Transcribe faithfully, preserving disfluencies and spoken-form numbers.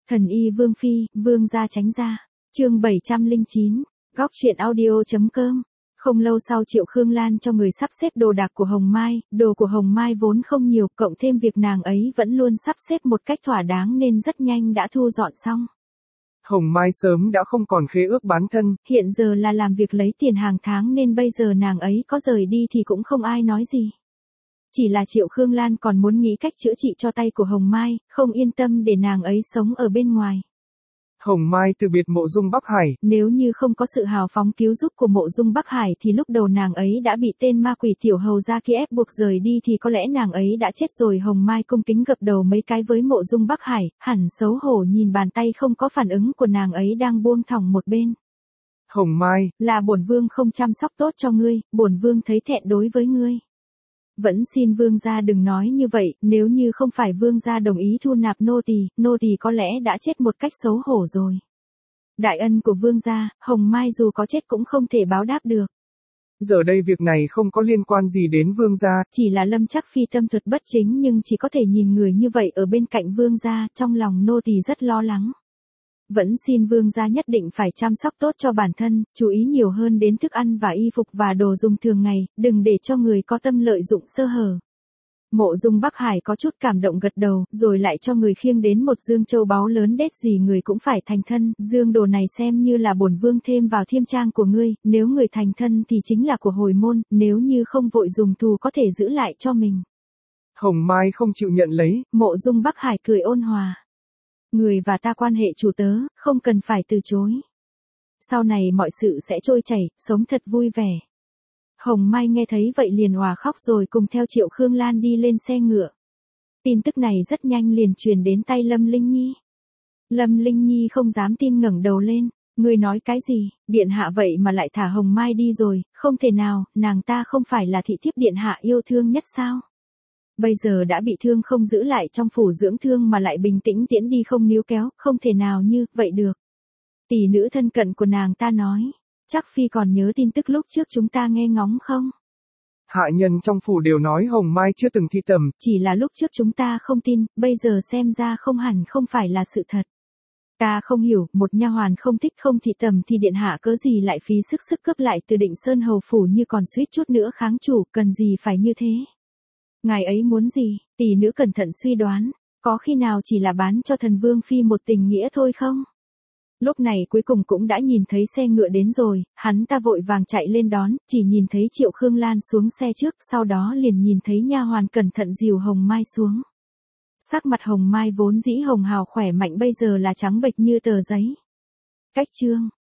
Thần y Vương Phi, Vương gia tránh ra. Chương bảy trăm lẻ chín, góc truyện audio.com. Không lâu sau Triệu Khương Lan cho người sắp xếp đồ đạc của Hồng Mai, đồ của Hồng Mai vốn không nhiều, cộng thêm việc nàng ấy vẫn luôn sắp xếp một cách thỏa đáng nên rất nhanh đã thu dọn xong. Hồng Mai sớm đã không còn khế ước bán thân, hiện giờ là làm việc lấy tiền hàng tháng nên bây giờ nàng ấy có rời đi thì cũng không ai nói gì. Chỉ là Triệu Khương Lan còn muốn nghĩ cách chữa trị cho tay của Hồng Mai, không yên tâm để nàng ấy sống ở bên ngoài. Hồng Mai từ biệt Mộ Dung Bắc Hải. Nếu như không có sự hào phóng cứu giúp của Mộ Dung Bắc Hải thì lúc đầu nàng ấy đã bị tên ma quỷ tiểu hầu gia kia ép buộc rời đi thì có lẽ nàng ấy đã chết rồi. Hồng Mai cung kính gập đầu mấy cái với Mộ Dung Bắc Hải, hẳn xấu hổ nhìn bàn tay không có phản ứng của nàng ấy đang buông thõng một bên. Hồng Mai, là bổn vương không chăm sóc tốt cho ngươi, bổn vương thấy thẹn đối với ngươi. Vẫn xin vương gia đừng nói như vậy, nếu như không phải vương gia đồng ý thu nạp nô tỳ, nô tỳ có lẽ đã chết một cách xấu hổ rồi. Đại ân của vương gia, Hồng Mai dù có chết cũng không thể báo đáp được. Giờ đây việc này không có liên quan gì đến vương gia. Chỉ là Lâm Chắc Phi tâm thuật bất chính nhưng chỉ có thể nhìn người như vậy ở bên cạnh vương gia, trong lòng nô tỳ rất lo lắng. Vẫn xin vương gia nhất định phải chăm sóc tốt cho bản thân, chú ý nhiều hơn đến thức ăn và y phục và đồ dùng thường ngày, đừng để cho người có tâm lợi dụng sơ hở. Mộ Dung Bắc Hải có chút cảm động gật đầu, rồi lại cho người khiêng đến một dương châu báu lớn đét gì người cũng phải thành thân, dương đồ này xem như là bổn vương thêm vào thiêm trang của ngươi, nếu người thành thân thì chính là của hồi môn, nếu như không vội dùng thù có thể giữ lại cho mình. Hồng Mai không chịu nhận lấy. Mộ Dung Bắc Hải cười ôn hòa. Người và ta quan hệ chủ tớ, không cần phải từ chối. Sau này mọi sự sẽ trôi chảy, sống thật vui vẻ. Hồng Mai nghe thấy vậy liền òa khóc rồi cùng theo Triệu Khương Lan đi lên xe ngựa. Tin tức này rất nhanh liền truyền đến tay Lâm Linh Nhi. Lâm Linh Nhi không dám tin ngẩng đầu lên. Ngươi nói cái gì, điện hạ vậy mà lại thả Hồng Mai đi rồi, không thể nào, nàng ta không phải là thị thiếp điện hạ yêu thương nhất sao? Bây giờ đã bị thương không giữ lại trong phủ dưỡng thương mà lại bình tĩnh tiễn đi không níu kéo, không thể nào như vậy được. Tỷ nữ thân cận của nàng ta nói, chắc Phi còn nhớ tin tức lúc trước chúng ta nghe ngóng không? Hạ nhân trong phủ đều nói Hồng Mai chưa từng thi tầm. Chỉ là lúc trước chúng ta không tin, bây giờ xem ra không hẳn không phải là sự thật. Ta không hiểu, một nha hoàn không thích không thị tầm thì điện hạ cớ gì lại phí sức sức cướp lại từ Định Sơn hầu phủ như còn suýt chút nữa kháng chủ, cần gì phải như thế? Ngài ấy muốn gì? Tỷ nữ cẩn thận suy đoán, có khi nào chỉ là bán cho thần Vương Phi một tình nghĩa thôi không? Lúc này cuối cùng cũng đã nhìn thấy xe ngựa đến rồi, hắn ta vội vàng chạy lên đón, chỉ nhìn thấy Triệu Khương Lan xuống xe trước, sau đó liền nhìn thấy nha hoàn cẩn thận dìu Hồng Mai xuống. Sắc mặt Hồng Mai vốn dĩ hồng hào khỏe mạnh bây giờ là trắng bệch như tờ giấy. Cách chương